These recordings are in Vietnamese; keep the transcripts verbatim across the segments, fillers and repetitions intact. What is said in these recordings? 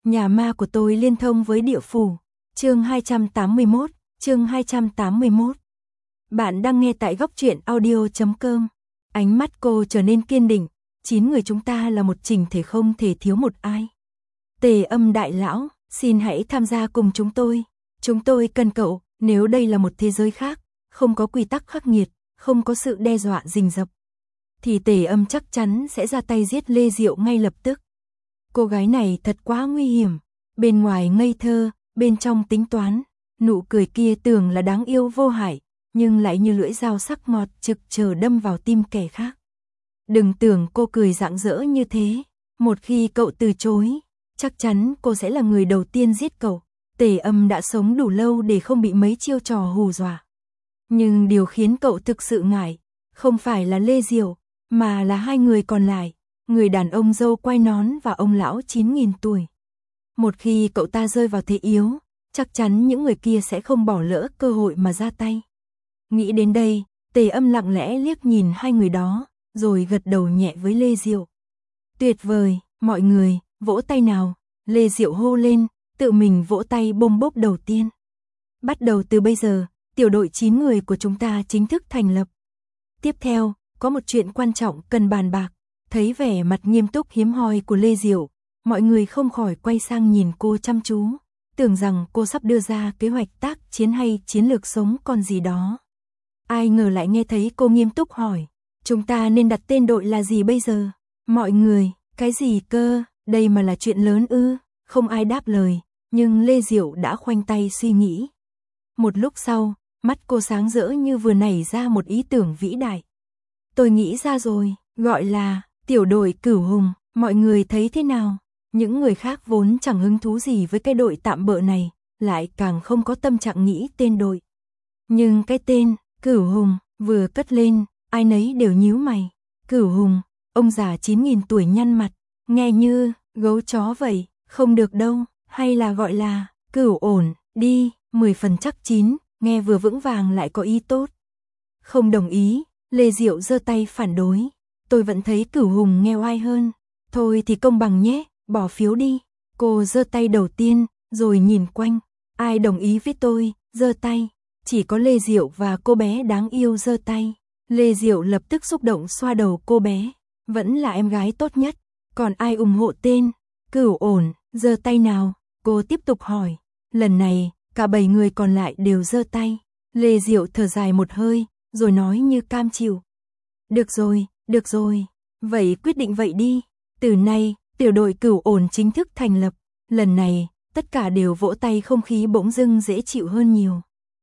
Nhà ma của tôi liên thông với địa phủ. Chương hai trăm tám mươi mốt, chương hai trăm tám mươi mốt. Bạn đang nghe tại góc truyện audio chấm com. Ánh mắt cô trở nên kiên định, chín người chúng ta là một chỉnh thể không thể thiếu một ai. Tề Âm đại lão, xin hãy tham gia cùng chúng tôi. Chúng tôi cần cậu, nếu đây là một thế giới khác, không có quy tắc khắc nghiệt, không có sự đe dọa rình rập, thì Tề Âm chắc chắn sẽ ra tay giết Lê Diệu ngay lập tức. Cô gái này thật quá nguy hiểm, bên ngoài ngây thơ, bên trong tính toán, nụ cười kia tưởng là đáng yêu vô hại, nhưng lại như lưỡi dao sắc ngọt trực chờ đâm vào tim kẻ khác. Đừng tưởng cô cười rạng rỡ như thế, một khi cậu từ chối, chắc chắn cô sẽ là người đầu tiên giết cậu. Tề Âm đã sống đủ lâu để không bị mấy chiêu trò hù dọa. Nhưng điều khiến cậu thực sự ngại, không phải là Lê Diệu, mà là hai người còn lại, người đàn ông râu quai nón và ông lão chín nghìn tuổi. Một khi cậu ta rơi vào thế yếu, chắc chắn những người kia sẽ không bỏ lỡ cơ hội mà ra tay. Nghĩ đến đây, Tề Âm lặng lẽ liếc nhìn hai người đó, rồi gật đầu nhẹ với Lê Diệu. Tuyệt vời, mọi người, vỗ tay nào, Lê Diệu hô lên, tự mình vỗ tay bôm bốp đầu tiên. Bắt đầu từ bây giờ, tiểu đội chín người của chúng ta chính thức thành lập. Tiếp theo, có một chuyện quan trọng cần bàn bạc. Thấy vẻ mặt nghiêm túc hiếm hoi của Lê Diệu, mọi người không khỏi quay sang nhìn cô chăm chú, tưởng rằng cô sắp đưa ra kế hoạch tác chiến hay chiến lược sống còn gì đó. Ai ngờ lại nghe thấy cô nghiêm túc hỏi, chúng ta nên đặt tên đội là gì bây giờ? Mọi người, cái gì cơ, đây mà là chuyện lớn ư? Không ai đáp lời, nhưng Lê Diệu đã khoanh tay suy nghĩ. Một lúc sau, mắt cô sáng rỡ như vừa nảy ra một ý tưởng vĩ đại. Tôi nghĩ ra rồi, gọi là tiểu đội Cửu Hùng, mọi người thấy thế nào? Những người khác vốn chẳng hứng thú gì với cái đội tạm bợ này, lại càng không có tâm trạng nghĩ tên đội. Nhưng cái tên Cửu Hùng vừa cất lên, ai nấy đều nhíu mày. Cửu Hùng, ông già chín nghìn tuổi nhăn mặt, nghe như gấu chó vậy, không được đâu, hay là gọi là Cửu Ổn đi, mười phần chắc chín, nghe vừa vững vàng lại có ý tốt. Không đồng ý, Lê Diệu giơ tay phản đối. Tôi vẫn thấy Cửu Hùng nghe oai hơn. Thôi thì công bằng nhé, bỏ phiếu đi. Cô giơ tay đầu tiên, rồi nhìn quanh. Ai đồng ý với tôi, giơ tay. Chỉ có Lê Diệu và cô bé đáng yêu giơ tay. Lê Diệu lập tức xúc động xoa đầu cô bé. Vẫn là em gái tốt nhất. Còn ai ủng hộ tên Cửu Ổn, giơ tay nào? Cô tiếp tục hỏi. Lần này, cả bảy người còn lại đều giơ tay. Lê Diệu thở dài một hơi, rồi nói như cam chịu. Được rồi, được rồi. Vậy quyết định vậy đi. Từ nay, tiểu đội Cửu Ổn chính thức thành lập. Lần này, tất cả đều vỗ tay, không khí bỗng dưng dễ chịu hơn nhiều.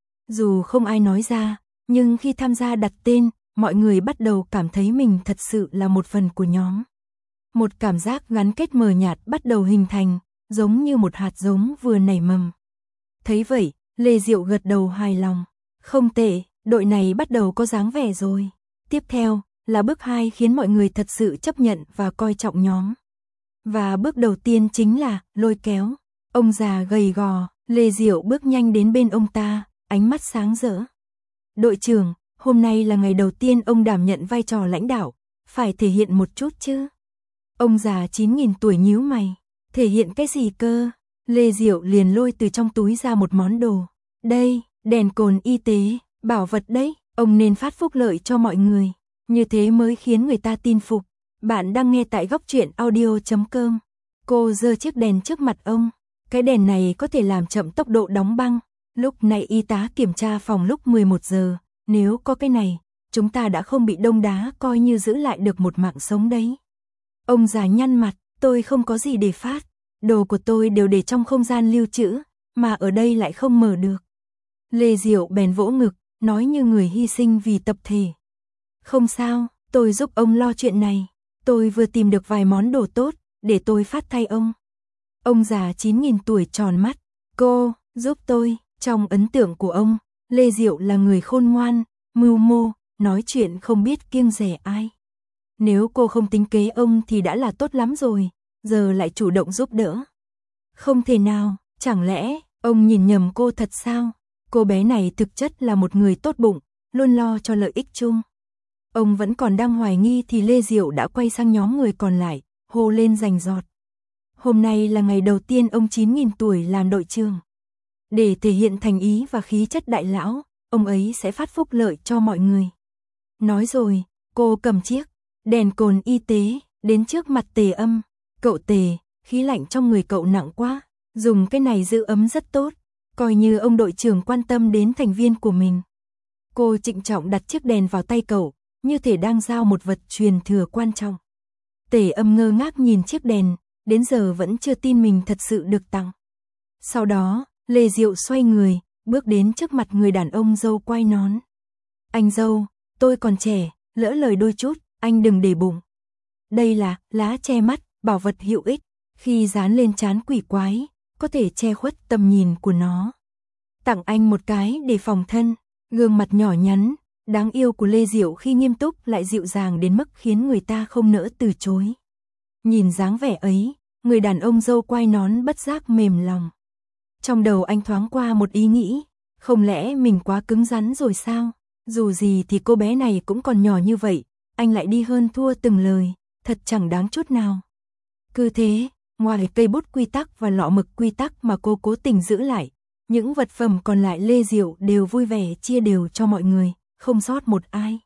Dù không ai nói ra, nhưng khi tham gia đặt tên, mọi người bắt đầu cảm thấy mình thật sự là một phần của nhóm. Một cảm giác gắn kết mờ nhạt bắt đầu hình thành, giống như một hạt giống vừa nảy mầm. Thấy vậy, Lê Diệu gật đầu hài lòng. Không tệ, đội này bắt đầu có dáng vẻ rồi. Tiếp theo là bước hai khiến mọi người thật sự chấp nhận và coi trọng nhóm. Và bước đầu tiên chính là lôi kéo. Ông già gầy gò, Lê Diệu bước nhanh đến bên ông ta, ánh mắt sáng rỡ. Đội trưởng, hôm nay là ngày đầu tiên ông đảm nhận vai trò lãnh đạo, phải thể hiện một chút chứ. Ông già chín nghìn tuổi nhíu mày, thể hiện cái gì cơ? Lê Diệu liền lôi từ trong túi ra một món đồ. Đây, đèn cồn y tế, bảo vật đấy, ông nên phát phúc lợi cho mọi người. Như thế mới khiến người ta tin phục. Bạn đang nghe tại góc truyện audio chấm com. Cô giơ chiếc đèn trước mặt ông. Cái đèn này có thể làm chậm tốc độ đóng băng. Lúc này y tá kiểm tra phòng lúc mười một giờ. Nếu có cái này, chúng ta đã không bị đông đá, coi như giữ lại được một mạng sống đấy. Ông già nhăn mặt, tôi không có gì để phát. Đồ của tôi đều để trong không gian lưu trữ, mà ở đây lại không mở được. Lê Diệu bèn vỗ ngực, nói như người hy sinh vì tập thể. Không sao, tôi giúp ông lo chuyện này. Tôi vừa tìm được vài món đồ tốt, để tôi phát thay ông. Ông già chín nghìn tuổi tròn mắt. Cô, giúp tôi. Trong ấn tượng của ông, Lê Diệu là người khôn ngoan, mưu mô, nói chuyện không biết kiêng dè ai. Nếu cô không tính kế ông thì đã là tốt lắm rồi, giờ lại chủ động giúp đỡ. Không thể nào, chẳng lẽ ông nhìn nhầm cô thật sao? Cô bé này thực chất là một người tốt bụng, luôn lo cho lợi ích chung. Ông vẫn còn đang hoài nghi thì Lê Diệu đã quay sang nhóm người còn lại, hô lên rành rọt. Hôm nay là ngày đầu tiên ông chín nghìn tuổi làm đội trưởng. Để thể hiện thành ý và khí chất đại lão, ông ấy sẽ phát phúc lợi cho mọi người. Nói rồi, cô cầm chiếc đèn cồn y tế đến trước mặt Tề Âm. Cậu Tề, khí lạnh trong người cậu nặng quá, dùng cái này giữ ấm rất tốt, coi như ông đội trưởng quan tâm đến thành viên của mình. Cô trịnh trọng đặt chiếc đèn vào tay cậu, như thể đang giao một vật truyền thừa quan trọng. Tề Âm ngơ ngác nhìn chiếc đèn, đến giờ vẫn chưa tin mình thật sự được tặng. Sau đó, Lê Diệu xoay người, bước đến trước mặt người đàn ông dâu quai nón. Anh dâu, tôi còn trẻ, lỡ lời đôi chút, anh đừng để bụng. Đây là lá che mắt, bảo vật hữu ích, khi dán lên trán quỷ quái, có thể che khuất tầm nhìn của nó. Tặng anh một cái để phòng thân. Gương mặt nhỏ nhắn, đáng yêu của Lê Diệu khi nghiêm túc lại dịu dàng đến mức khiến người ta không nỡ từ chối. Nhìn dáng vẻ ấy, người đàn ông dâu quai nón bất giác mềm lòng. Trong đầu anh thoáng qua một ý nghĩ, không lẽ mình quá cứng rắn rồi sao? Dù gì thì cô bé này cũng còn nhỏ như vậy, anh lại đi hơn thua từng lời, thật chẳng đáng chút nào. Cứ thế, ngoài cây bút quy tắc và lọ mực quy tắc mà cô cố tình giữ lại, những vật phẩm còn lại Lê Diệu đều vui vẻ chia đều cho mọi người, không sót một ai.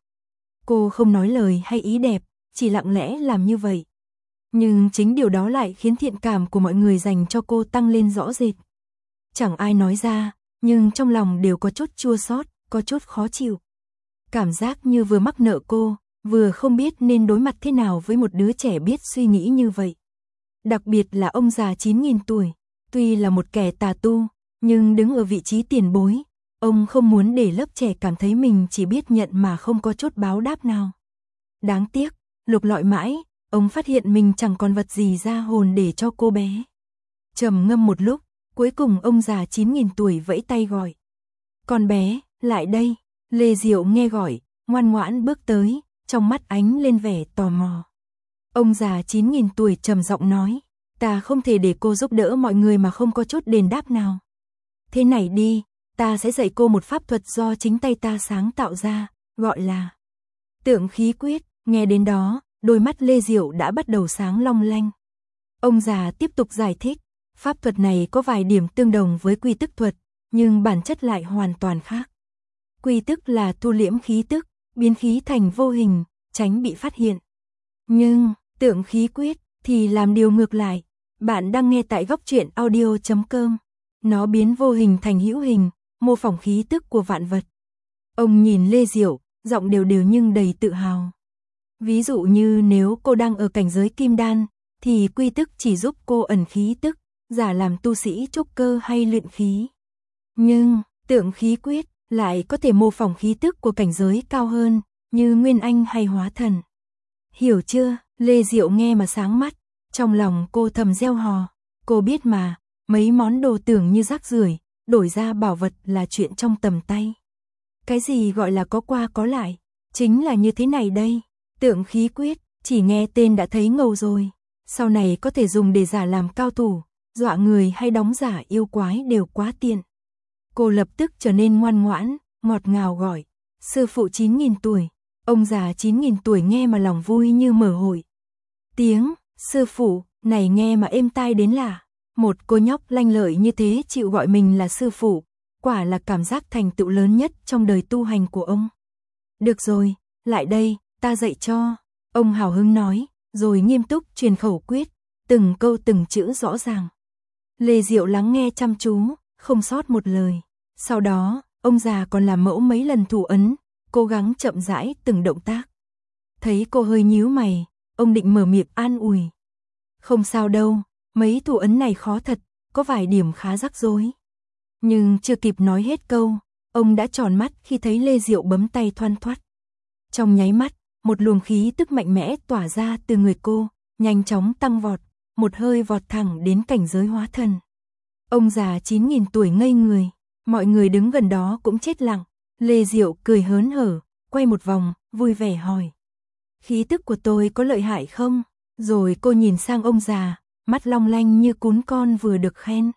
Cô không nói lời hay ý đẹp, chỉ lặng lẽ làm như vậy. Nhưng chính điều đó lại khiến thiện cảm của mọi người dành cho cô tăng lên rõ rệt. Chẳng ai nói ra, nhưng trong lòng đều có chút chua xót, có chút khó chịu. Cảm giác như vừa mắc nợ cô, vừa không biết nên đối mặt thế nào với một đứa trẻ biết suy nghĩ như vậy. Đặc biệt là ông già chín nghìn tuổi, tuy là một kẻ tà tu, nhưng đứng ở vị trí tiền bối, ông không muốn để lớp trẻ cảm thấy mình chỉ biết nhận mà không có chút báo đáp nào. Đáng tiếc, lục lọi mãi, ông phát hiện mình chẳng còn vật gì ra hồn để cho cô bé. Trầm ngâm một lúc, cuối cùng ông già chín nghìn tuổi vẫy tay gọi. Con bé, lại đây. Lê Diệu nghe gọi, ngoan ngoãn bước tới, trong mắt ánh lên vẻ tò mò. Ông già chín nghìn tuổi trầm giọng nói, ta không thể để cô giúp đỡ mọi người mà không có chút đền đáp nào. Thế này đi, ta sẽ dạy cô một pháp thuật do chính tay ta sáng tạo ra, gọi là tượng khí quyết. Nghe đến đó, đôi mắt Lê Diệu đã bắt đầu sáng long lanh. Ông già tiếp tục giải thích, pháp thuật này có vài điểm tương đồng với quy tức thuật, nhưng bản chất lại hoàn toàn khác. Quy tức là thu liễm khí tức, biến khí thành vô hình, tránh bị phát hiện. Nhưng, tượng khí quyết thì làm điều ngược lại. Bạn đang nghe tại góc truyện audio chấm com. Nó biến vô hình thành hữu hình, mô phỏng khí tức của vạn vật. Ông nhìn Lê Diệu, giọng đều đều nhưng đầy tự hào. Ví dụ như nếu cô đang ở cảnh giới kim đan, thì quy tức chỉ giúp cô ẩn khí tức, giả làm tu sĩ trúc cơ hay luyện khí. Nhưng, tượng khí quyết lại có thể mô phỏng khí tức của cảnh giới cao hơn, như Nguyên Anh hay Hóa Thần. Hiểu chưa? Lê Diệu nghe mà sáng mắt, trong lòng cô thầm reo hò, cô biết mà, mấy món đồ tưởng như rác rưởi, đổi ra bảo vật là chuyện trong tầm tay. Cái gì gọi là có qua có lại, chính là như thế này đây. Tượng khí quyết, chỉ nghe tên đã thấy ngầu rồi, sau này có thể dùng để giả làm cao thủ, dọa người hay đóng giả yêu quái đều quá tiện. Cô lập tức trở nên ngoan ngoãn, ngọt ngào gọi, sư phụ chín nghìn tuổi. Ông già chín nghìn tuổi nghe mà lòng vui như mở hội. Tiếng, sư phụ, này nghe mà êm tai đến lạ. Một cô nhóc lanh lợi như thế chịu gọi mình là sư phụ, quả là cảm giác thành tựu lớn nhất trong đời tu hành của ông. Được rồi, lại đây, ta dạy cho. Ông hào hứng nói, rồi nghiêm túc truyền khẩu quyết, từng câu từng chữ rõ ràng. Lê Diệu lắng nghe chăm chú, không sót một lời. Sau đó, ông già còn làm mẫu mấy lần thủ ấn, cố gắng chậm rãi từng động tác. Thấy cô hơi nhíu mày, ông định mở miệng an ủi. Không sao đâu, mấy thủ ấn này khó thật, có vài điểm khá rắc rối. Nhưng chưa kịp nói hết câu, ông đã tròn mắt khi thấy Lê Diệu bấm tay thoăn thoắt. Trong nháy mắt, một luồng khí tức mạnh mẽ tỏa ra từ người cô, nhanh chóng tăng vọt, một hơi vọt thẳng đến cảnh giới hóa thần. Ông già chín nghìn tuổi ngây người, mọi người đứng gần đó cũng chết lặng. Lê Diệu cười hớn hở, quay một vòng, vui vẻ hỏi. Khí tức của tôi có lợi hại không? Rồi cô nhìn sang ông già, mắt long lanh như cún con vừa được khen.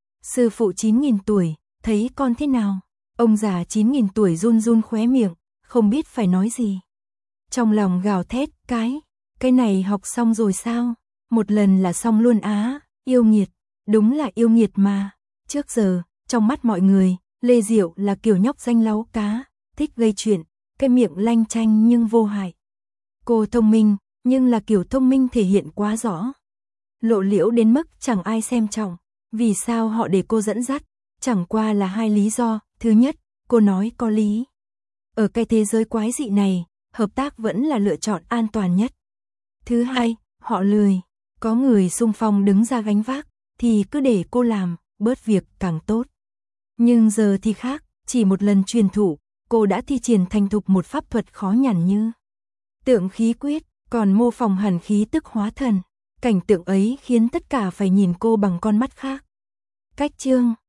Sư phụ chín nghìn tuổi, thấy con thế nào? Ông già chín nghìn tuổi run run khóe miệng, không biết phải nói gì. Trong lòng gào thét, cái, cái này học xong rồi sao? Một lần là xong luôn á, Yêu nghiệt, đúng là yêu nghiệt mà. Trước giờ, trong mắt mọi người, Lê Diệu là kiểu nhóc danh láu cá, thích gây chuyện, cái miệng lanh chanh nhưng vô hại. Cô thông minh, nhưng là kiểu thông minh thể hiện quá rõ. Lộ liễu đến mức chẳng ai xem trọng. Vì sao họ để cô dẫn dắt? Chẳng qua là hai lý do. Thứ nhất, cô nói có lý. Ở cái thế giới quái dị này, hợp tác vẫn là lựa chọn an toàn nhất. Thứ hai, họ lười. Có người xung phong đứng ra gánh vác, thì cứ để cô làm, bớt việc càng tốt. Nhưng giờ thì khác, chỉ một lần truyền thụ, cô đã thi triển thành thục một pháp thuật khó nhằn như tượng khí quyết, còn mô phỏng hẳn khí tức hóa thần. Cảnh tượng ấy khiến tất cả phải nhìn cô bằng con mắt khác. Cách chương